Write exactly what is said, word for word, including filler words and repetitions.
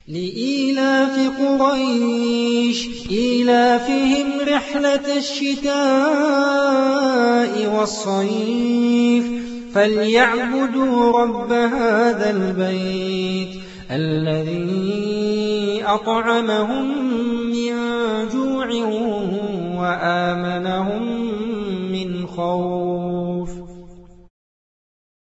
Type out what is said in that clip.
لإيلاف قريش إيلافهم رحلة الشتاء والصيف فليعبدوا رب هذا البيت الذي أطعمهم من جوع وآمنهم